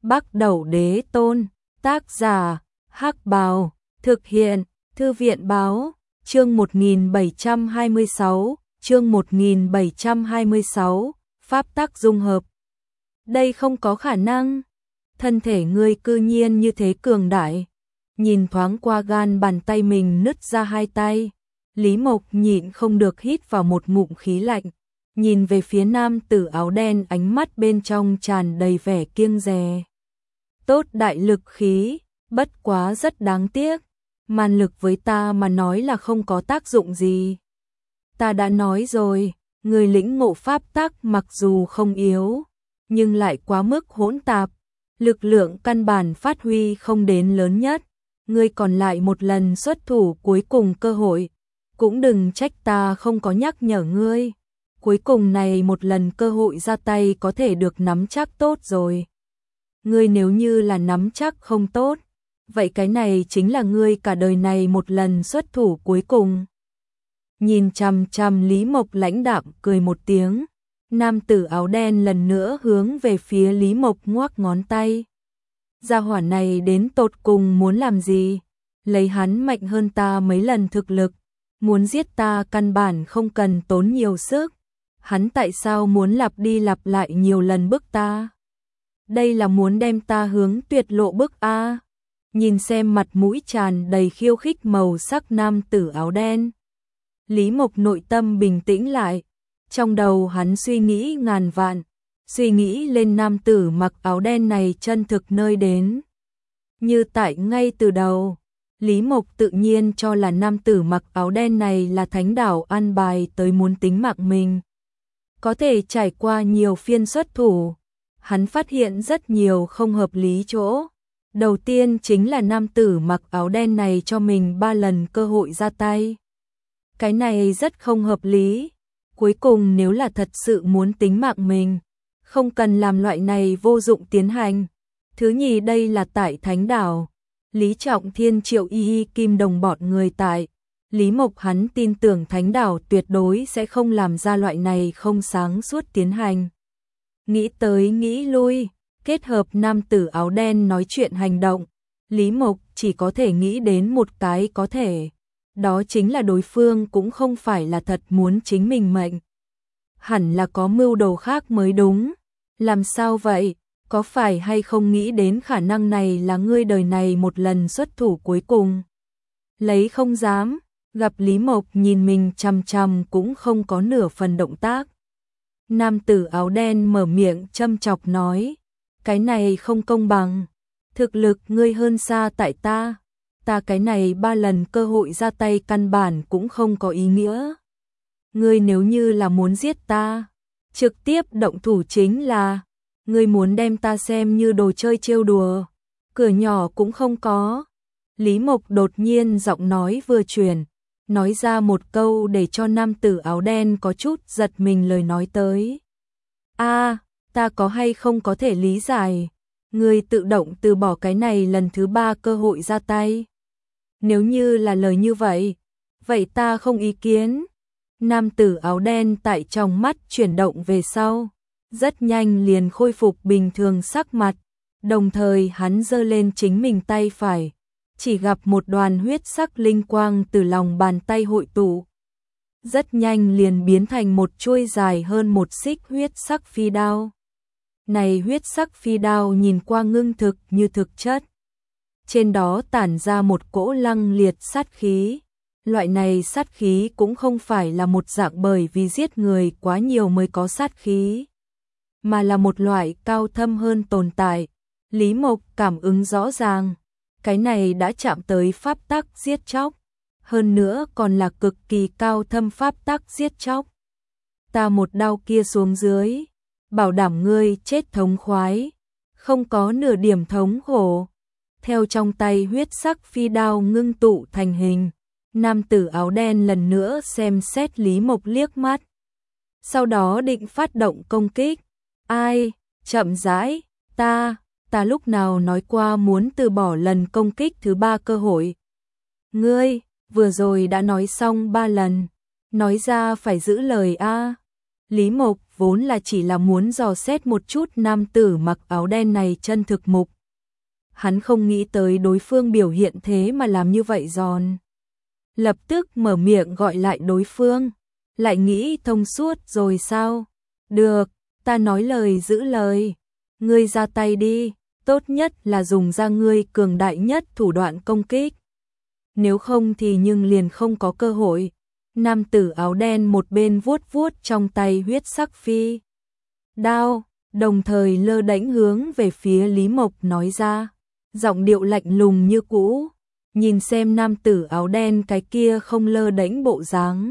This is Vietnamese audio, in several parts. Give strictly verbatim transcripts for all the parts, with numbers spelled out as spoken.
Bắc Đẩu Đế Tôn, tác giả, Hắc Bào, thực hiện, Thư viện báo, chương một nghìn bảy trăm hai mươi sáu, chương một nghìn bảy trăm hai mươi sáu, pháp tắc dung hợp. Đây không có khả năng, thân thể ngươi cư nhiên như thế cường đại. Nhìn thoáng qua gan bàn tay mình nứt ra hai tay, Lý Mộc nhịn không được hít vào một ngụm khí lạnh, nhìn về phía nam tử áo đen, ánh mắt bên trong tràn đầy vẻ kiêng dè. Tốt đại lực khí, bất quá rất đáng tiếc, màn lực với ta mà nói là không có tác dụng gì. Ta đã nói rồi, người lĩnh ngộ pháp tắc mặc dù không yếu, nhưng lại quá mức hỗn tạp, lực lượng căn bản phát huy không đến lớn nhất. Ngươi còn lại một lần xuất thủ cuối cùng cơ hội, cũng đừng trách ta không có nhắc nhở ngươi. Cuối cùng này một lần cơ hội ra tay có thể được nắm chắc tốt rồi. Ngươi nếu như là nắm chắc không tốt, vậy cái này chính là ngươi cả đời này một lần xuất thủ cuối cùng. Nhìn chằm chằm Lý Mộc lãnh đạm cười một tiếng, nam tử áo đen lần nữa hướng về phía Lý Mộc ngoắc ngón tay. Gia hỏa này đến tột cùng muốn làm gì? Lấy hắn mạnh hơn ta mấy lần thực lực, muốn giết ta căn bản không cần tốn nhiều sức. Hắn tại sao muốn lặp đi lặp lại nhiều lần bức ta? Đây là muốn đem ta hướng tuyệt lộ bức a. Nhìn xem mặt mũi tràn đầy khiêu khích màu sắc nam tử áo đen, Lý Mộc nội tâm bình tĩnh lại, trong đầu hắn suy nghĩ ngàn vạn, suy nghĩ lên nam tử mặc áo đen này chân thực nơi đến. Như tại ngay từ đầu, Lý Mộc tự nhiên cho là nam tử mặc áo đen này là thánh đảo an bài tới muốn tính mạng mình. Có thể trải qua nhiều phiên xuất thủ, hắn phát hiện rất nhiều không hợp lý chỗ. Đầu tiên chính là nam tử mặc áo đen này cho mình ba lần cơ hội ra tay. Cái này rất không hợp lý. Cuối cùng nếu là thật sự muốn tính mạng mình, không cần làm loại này vô dụng tiến hành. Thứ nhì, đây là tại thánh đảo, Lý Trọng Thiên, Triệu Y Y Kim Đồng bọn người tại. Lý Mộc hắn tin tưởng thánh đảo tuyệt đối sẽ không làm ra loại này không sáng suốt tiến hành. Nghĩ tới nghĩ lui, kết hợp nam tử áo đen nói chuyện hành động, Lý Mộc chỉ có thể nghĩ đến một cái có thể. Đó chính là đối phương cũng không phải là thật muốn chính mình mệnh. Hẳn là có mưu đồ khác mới đúng. Làm sao vậy? Có phải hay không nghĩ đến khả năng này là ngươi đời này một lần xuất thủ cuối cùng? Lấy không dám, gặp Lý Mộc nhìn mình chằm chằm cũng không có nửa phần động tác. Nam tử áo đen mở miệng châm chọc nói, cái này không công bằng, thực lực ngươi hơn xa tại ta. Ta cái này ba lần cơ hội ra tay căn bản cũng không có ý nghĩa. Ngươi nếu như là muốn giết ta, trực tiếp động thủ chính là, ngươi muốn đem ta xem như đồ chơi trêu đùa, cửa nhỏ cũng không có. Lý Mộc đột nhiên giọng nói vừa chuyển, nói ra một câu để cho nam tử áo đen có chút giật mình lời nói tới. A, à, ta có hay không có thể lý giải, ngươi tự động từ bỏ cái này lần thứ ba cơ hội ra tay. Nếu như là lời như vậy, vậy ta không ý kiến. Nam tử áo đen tại trong mắt chuyển động về sau, rất nhanh liền khôi phục bình thường sắc mặt, đồng thời hắn giơ lên chính mình tay phải, chỉ gặp một đoàn huyết sắc linh quang từ lòng bàn tay hội tụ. Rất nhanh liền biến thành một chuôi dài hơn một xích huyết sắc phi đao. Này huyết sắc phi đao nhìn qua ngưng thực như thực chất. Trên đó tản ra một cỗ lăng liệt sát khí. Loại này sát khí cũng không phải là một dạng bởi vì giết người quá nhiều mới có sát khí, mà là một loại cao thâm hơn tồn tại. Lý Mộc cảm ứng rõ ràng, cái này đã chạm tới pháp tắc giết chóc, hơn nữa còn là cực kỳ cao thâm pháp tắc giết chóc. Ta một đao kia xuống dưới, bảo đảm ngươi chết thống khoái, không có nửa điểm thống khổ. Theo trong tay huyết sắc phi đao ngưng tụ thành hình, nam tử áo đen lần nữa xem xét Lý Mộc liếc mắt, sau đó định phát động công kích. Ai, chậm rãi, ta, ta lúc nào nói qua muốn từ bỏ lần công kích thứ ba cơ hội? Ngươi, vừa rồi đã nói xong ba lần, nói ra phải giữ lời a. Lý Mộc vốn là chỉ là muốn dò xét một chút nam tử mặc áo đen này chân thực mục. Hắn không nghĩ tới đối phương biểu hiện thế mà làm như vậy giòn. Lập tức mở miệng gọi lại đối phương. Lại nghĩ thông suốt rồi sao? Được, ta nói lời giữ lời. Ngươi ra tay đi, tốt nhất là dùng ra ngươi cường đại nhất thủ đoạn công kích. Nếu không thì nhưng liền không có cơ hội. Nam tử áo đen một bên vuốt vuốt trong tay huyết sắc phi đao, đồng thời lơ đễnh hướng về phía Lý Mộc nói ra, giọng điệu lạnh lùng như cũ, nhìn xem nam tử áo đen cái kia không lơ đễnh bộ dáng.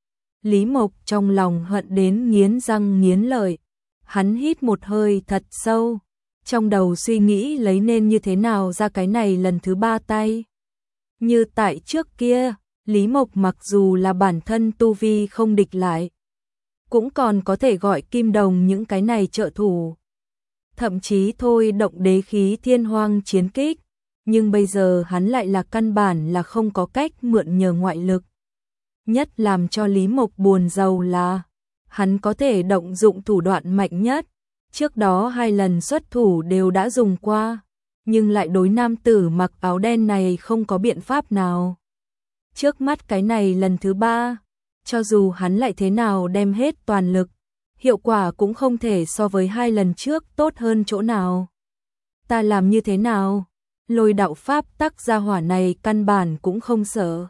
Lý Mộc trong lòng hận đến nghiến răng nghiến lợi, hắn hít một hơi thật sâu, trong đầu suy nghĩ lấy nên như thế nào ra cái này lần thứ ba tay. Như tại trước kia, Lý Mộc mặc dù là bản thân tu vi không địch lại, cũng còn có thể gọi Kim Đồng những cái này trợ thủ. Thậm chí thôi động đế khí thiên hoang chiến kích, nhưng bây giờ hắn lại là căn bản là không có cách mượn nhờ ngoại lực. Nhất làm cho Lý Mộc buồn rầu là, hắn có thể động dụng thủ đoạn mạnh nhất, trước đó hai lần xuất thủ đều đã dùng qua, nhưng lại đối nam tử mặc áo đen này không có biện pháp nào. Trước mắt cái này lần thứ ba, cho dù hắn lại thế nào đem hết toàn lực, hiệu quả cũng không thể so với hai lần trước tốt hơn chỗ nào. Ta làm như thế nào? Lôi đạo pháp tắc gia hỏa này căn bản cũng không sợ.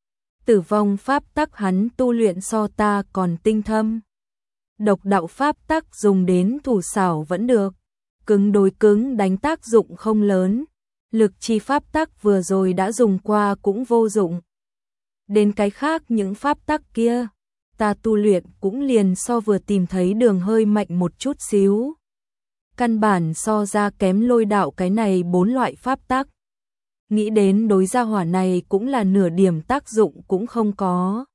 Tử vong pháp tắc hắn tu luyện so ta còn tinh thâm. Độc đạo pháp tắc dùng đến thủ xảo vẫn được, cứng đối cứng đánh tác dụng không lớn. Lực chi pháp tắc vừa rồi đã dùng qua cũng vô dụng. Đến cái khác những pháp tắc kia, ta tu luyện cũng liền so vừa tìm thấy đường hơi mạnh một chút xíu. Căn bản so ra kém lôi đạo cái này bốn loại pháp tắc. Nghĩ đến đối gia hỏa này cũng là nửa điểm tác dụng cũng không có.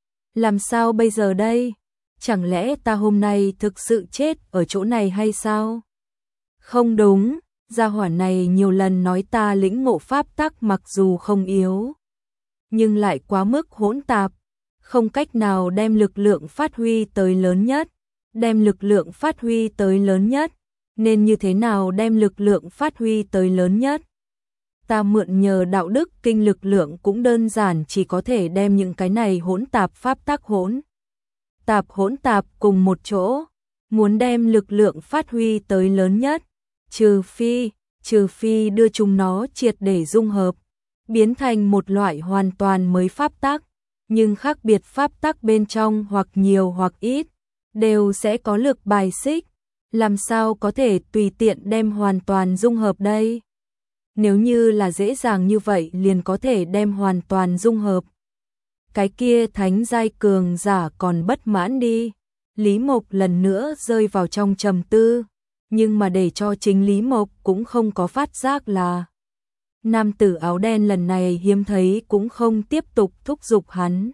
Làm sao bây giờ đây? Chẳng lẽ ta hôm nay thực sự chết ở chỗ này hay sao? Không đúng, gia hỏa này nhiều lần nói ta lĩnh ngộ pháp tắc mặc dù không yếu, nhưng lại quá mức hỗn tạp, không cách nào đem lực lượng phát huy tới lớn nhất. Đem lực lượng phát huy tới lớn nhất, nên như thế nào đem lực lượng phát huy tới lớn nhất? Ta mượn nhờ đạo đức kinh lực lượng cũng đơn giản chỉ có thể đem những cái này hỗn tạp pháp tắc hỗn tạp hỗn tạp cùng một chỗ, muốn đem lực lượng phát huy tới lớn nhất, trừ phi, trừ phi đưa chúng nó triệt để dung hợp, biến thành một loại hoàn toàn mới pháp tắc, nhưng khác biệt pháp tắc bên trong hoặc nhiều hoặc ít, đều sẽ có lực bài xích, làm sao có thể tùy tiện đem hoàn toàn dung hợp đây? Nếu như là dễ dàng như vậy liền có thể đem hoàn toàn dung hợp, cái kia thánh giai cường giả còn bất mãn đi. Lý Mộc lần nữa rơi vào trong trầm tư, nhưng mà để cho chính Lý Mộc cũng không có phát giác là nam tử áo đen lần này hiếm thấy cũng không tiếp tục thúc giục hắn,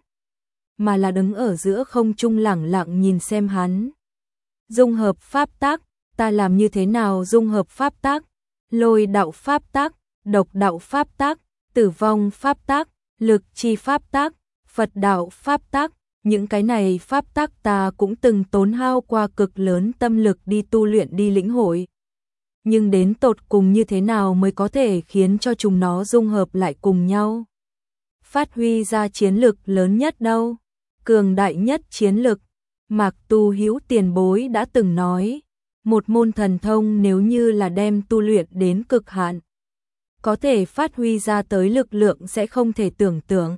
mà là đứng ở giữa không trung lẳng lặng nhìn xem hắn. Dung hợp pháp tắc, ta làm như thế nào dung hợp pháp tắc? Lôi đạo pháp tắc, độc đạo pháp tắc, tử vong pháp tắc, lực chi pháp tắc, Phật đạo pháp tắc, những cái này pháp tắc ta cũng từng tốn hao qua cực lớn tâm lực đi tu luyện đi lĩnh hội. Nhưng đến tột cùng như thế nào mới có thể khiến cho chúng nó dung hợp lại cùng nhau? Phát huy ra chiến lực lớn nhất đâu? Cường đại nhất chiến lực. Mạc Tu Hữu tiền bối đã từng nói, một môn thần thông nếu như là đem tu luyện đến cực hạn, có thể phát huy ra tới lực lượng sẽ không thể tưởng tượng.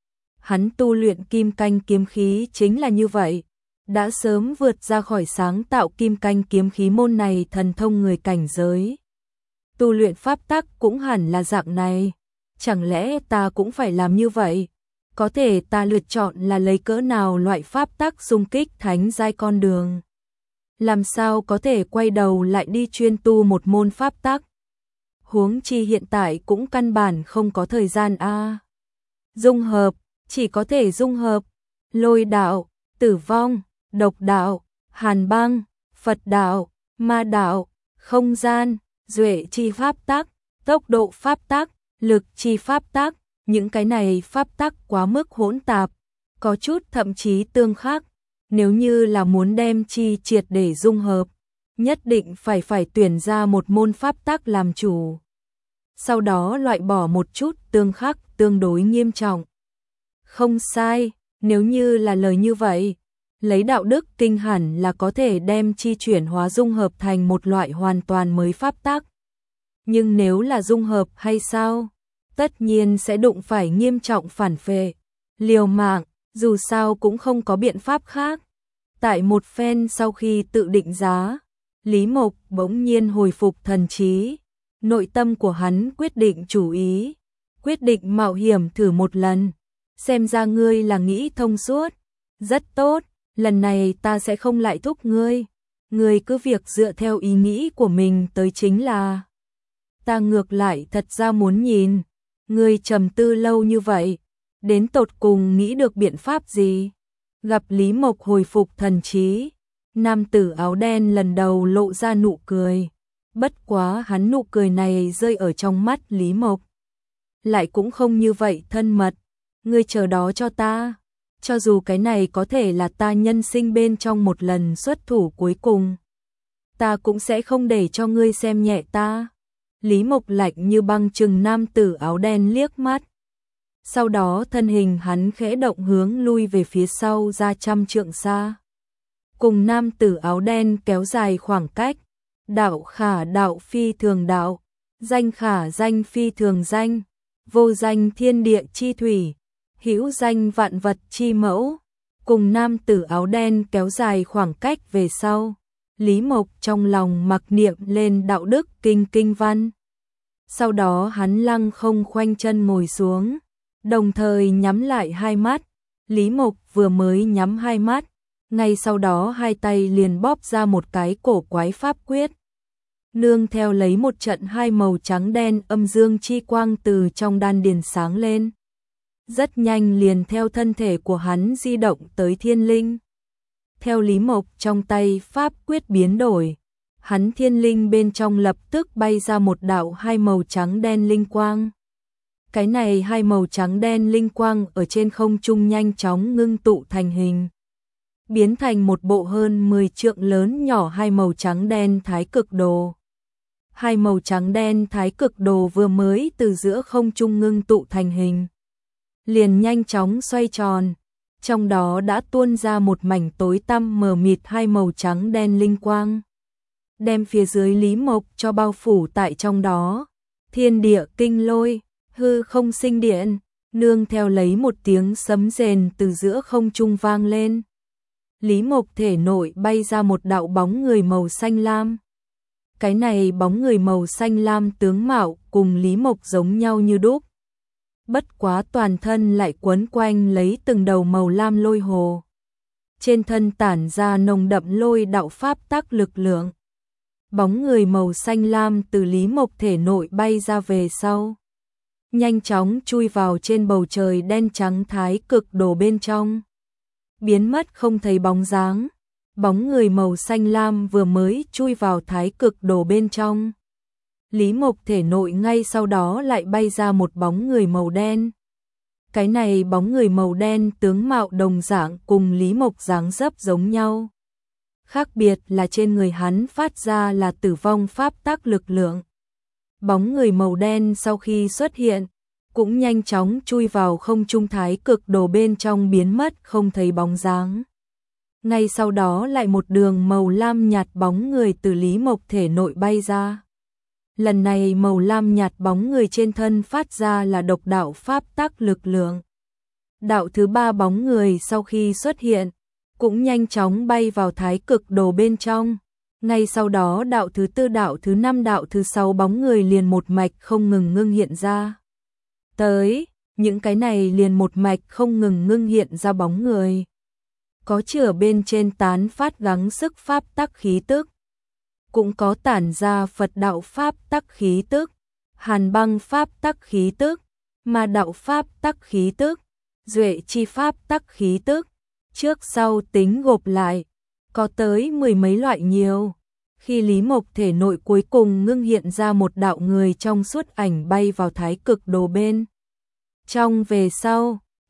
Hắn tu luyện kim canh kiếm khí chính là như vậy, đã sớm vượt ra khỏi sáng tạo kim canh kiếm khí môn này thần thông người cảnh giới. Tu luyện pháp tắc cũng hẳn là dạng này, chẳng lẽ ta cũng phải làm như vậy? Có thể ta lựa chọn là lấy cỡ nào loại pháp tắc xung kích thánh giai con đường? Làm sao có thể quay đầu lại đi chuyên tu một môn pháp tắc? Huống chi hiện tại cũng căn bản không có thời gian a. Dung hợp, chỉ có thể dung hợp lôi đạo, tử vong, độc đạo, hàn băng, Phật đạo, ma đạo, không gian, duệ chi pháp tắc, tốc độ pháp tắc, lực chi pháp tắc. Những cái này pháp tắc quá mức hỗn tạp, có chút thậm chí tương khắc, Nếu như là muốn đem chi triệt để dung hợp, nhất định phải phải tuyển ra một môn pháp tắc làm chủ. Sau đó loại bỏ một chút tương khắc tương đối nghiêm trọng. Không sai, nếu như là lời như vậy, lấy đạo đức kinh hẳn là có thể đem chi chuyển hóa dung hợp thành một loại hoàn toàn mới pháp tắc. Nhưng nếu là dung hợp hay sao? Tất nhiên sẽ đụng phải nghiêm trọng phản phệ, liều mạng, dù sao cũng không có biện pháp khác. Tại một phen sau khi tự định giá, Lý Mộc bỗng nhiên hồi phục thần trí, nội tâm của hắn quyết định chủ ý, quyết định mạo hiểm thử một lần, xem ra ngươi là nghĩ thông suốt, rất tốt, lần này ta sẽ không lại thúc ngươi, ngươi cứ việc dựa theo ý nghĩ của mình tới chính là. Ta ngược lại thật ra muốn nhìn, ngươi trầm tư lâu như vậy, đến tột cùng nghĩ được biện pháp gì? Gặp Lý Mộc hồi phục thần trí, nam tử áo đen lần đầu lộ ra nụ cười, bất quá hắn nụ cười này rơi ở trong mắt Lý Mộc. Lại cũng không như vậy thân mật, ngươi chờ đó cho ta, cho dù cái này có thể là ta nhân sinh bên trong một lần xuất thủ cuối cùng, ta cũng sẽ không để cho ngươi xem nhẹ ta. Lý Mộc lạnh như băng trừng nam tử áo đen liếc mắt. Sau đó thân hình hắn khẽ động hướng lui về phía sau ra trăm trượng xa. Cùng nam tử áo đen kéo dài khoảng cách. Đạo khả đạo phi thường đạo, danh khả danh phi thường danh, vô danh thiên địa chi thủy, hữu danh vạn vật chi mẫu. Cùng nam tử áo đen kéo dài khoảng cách về sau, Lý Mộc trong lòng mặc niệm lên đạo đức kinh kinh văn. Sau đó hắn lăng không khoanh chân ngồi xuống, đồng thời nhắm lại hai mắt. Lý Mộc vừa mới nhắm hai mắt, ngay sau đó hai tay liền bóp ra một cái cổ quái pháp quyết. Nương theo lấy một trận hai màu trắng đen âm dương chi quang từ trong đan điền sáng lên. Rất nhanh liền theo thân thể của hắn di động tới thiên linh. Theo Lý Mộc trong tay pháp quyết biến đổi, hắn thiên linh bên trong lập tức bay ra một đạo hai màu trắng đen linh quang. Cái này hai màu trắng đen linh quang ở trên không trung nhanh chóng ngưng tụ thành hình, biến thành một bộ hơn mười trượng lớn nhỏ hai màu trắng đen thái cực đồ. Hai màu trắng đen thái cực đồ vừa mới từ giữa không trung ngưng tụ thành hình, liền nhanh chóng xoay tròn, trong đó đã tuôn ra một mảnh tối tăm mờ mịt hai màu trắng đen linh quang, đem phía dưới Lý Mộc cho bao phủ tại trong đó. Thiên địa kinh lôi, hư không sinh điện, nương theo lấy một tiếng sấm rền từ giữa không trung vang lên. Lý Mộc thể nội bay ra một đạo bóng người màu xanh lam. Cái này bóng người màu xanh lam tướng mạo cùng Lý Mộc giống nhau như đúc. Bất quá toàn thân lại quấn quanh lấy từng đầu màu lam lôi hồ. Trên thân tản ra nồng đậm lôi đạo pháp tắc lực lượng. Bóng người màu xanh lam từ Lý Mộc thể nội bay ra về sau, nhanh chóng chui vào trên bầu trời đen trắng thái cực đồ bên trong, biến mất không thấy bóng dáng. Bóng người màu xanh lam vừa mới chui vào thái cực đồ bên trong, Lý Mộc thể nội ngay sau đó lại bay ra một bóng người màu đen. Cái này bóng người màu đen tướng mạo đồng dạng cùng Lý Mộc dáng dấp giống nhau. Khác biệt là trên người hắn phát ra là tử vong pháp tắc lực lượng. Bóng người màu đen sau khi xuất hiện, cũng nhanh chóng chui vào không trung thái cực đồ bên trong biến mất không thấy bóng dáng. Ngay sau đó lại một đường màu lam nhạt bóng người từ Lý Mộc thể nội bay ra. Lần này màu lam nhạt bóng người trên thân phát ra là độc đạo pháp tắc lực lượng. Đạo thứ ba bóng người sau khi xuất hiện, cũng nhanh chóng bay vào thái cực đồ bên trong. Ngay sau đó đạo thứ tư, đạo thứ năm, đạo thứ sáu bóng người liền một mạch không ngừng ngưng hiện ra. Tới, những cái này liền một mạch không ngừng ngưng hiện ra bóng người. Có chửa bên trên tán phát gắng sức pháp tắc khí tức, cũng có tản ra Phật đạo pháp tắc khí tức, Hàn băng pháp tắc khí tức, Ma đạo pháp tắc khí tức, Duệ chi pháp tắc khí tức, trước sau tính gộp lại, có tới mười mấy loại nhiều. Khi Lý Mộc thể nội cuối cùng ngưng hiện ra một đạo người trong suốt ảnh bay vào thái cực đồ bên trong về sau,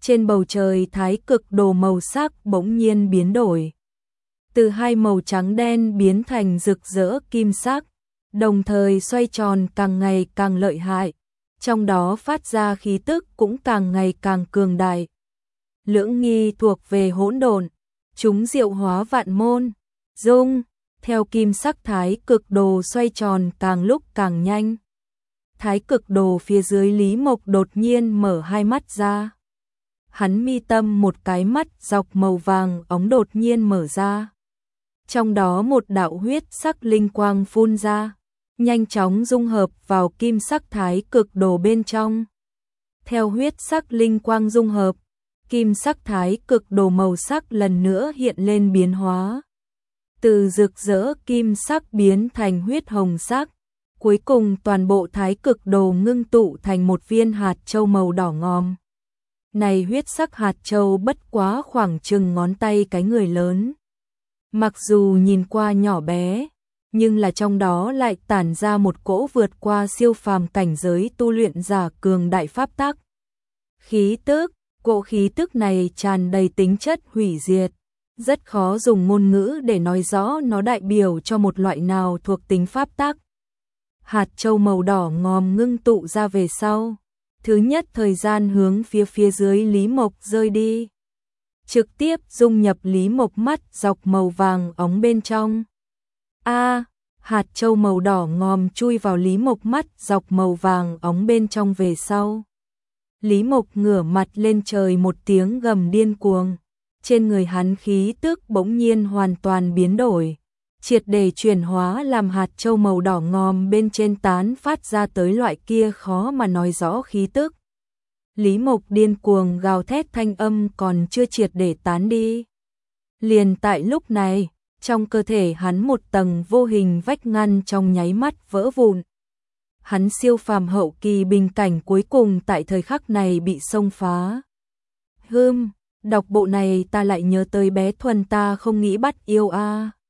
Trên bầu trời thái cực đồ màu sắc bỗng nhiên biến đổi. Từ hai màu trắng đen biến thành rực rỡ kim sắc, đồng thời xoay tròn càng ngày càng lợi hại, trong đó phát ra khí tức cũng càng ngày càng cường đại. Lưỡng nghi thuộc về hỗn độn, chúng diệu hóa vạn môn, dung, theo kim sắc thái cực đồ xoay tròn càng lúc càng nhanh. Thái cực đồ phía dưới Lý Mộc đột nhiên mở hai mắt ra. Hắn mi tâm một cái mắt dọc màu vàng óng đột nhiên mở ra. Trong đó một đạo huyết sắc linh quang phun ra, nhanh chóng dung hợp vào kim sắc thái cực đồ bên trong. Theo huyết sắc linh quang dung hợp, kim sắc thái cực đồ màu sắc lần nữa hiện lên biến hóa. Từ rực rỡ kim sắc biến thành huyết hồng sắc, cuối cùng toàn bộ thái cực đồ ngưng tụ thành một viên hạt châu màu đỏ ngòm. Này huyết sắc hạt châu bất quá khoảng chừng ngón tay cái người lớn. Mặc dù nhìn qua nhỏ bé, nhưng là trong đó lại tản ra một cỗ vượt qua siêu phàm cảnh giới tu luyện giả cường đại pháp tắc. Khí tức, cỗ khí tức này tràn đầy tính chất hủy diệt, rất khó dùng ngôn ngữ để nói rõ nó đại biểu cho một loại nào thuộc tính pháp tắc. Hạt châu màu đỏ ngòm ngưng tụ ra về sau, thứ nhất thời gian hướng phía phía dưới Lý Mộc rơi đi, trực tiếp dung nhập Lý Mộc mắt dọc màu vàng óng bên trong. A, hạt châu màu đỏ ngòm chui vào Lý Mộc mắt dọc màu vàng óng bên trong về sau. Lý Mộc ngửa mặt lên trời một tiếng gầm điên cuồng, trên người hắn khí tức bỗng nhiên hoàn toàn biến đổi, triệt để chuyển hóa làm hạt châu màu đỏ ngòm bên trên tán phát ra tới loại kia khó mà nói rõ khí tức. Lý Mộc điên cuồng gào thét thanh âm còn chưa triệt để tán đi. Liền tại lúc này, trong cơ thể hắn một tầng vô hình vách ngăn trong nháy mắt vỡ vụn. Hắn siêu phàm hậu kỳ bình cảnh cuối cùng tại thời khắc này bị xông phá. Hừm, đọc bộ này ta lại nhớ tới bé Thuần ta không nghĩ bắt yêu a.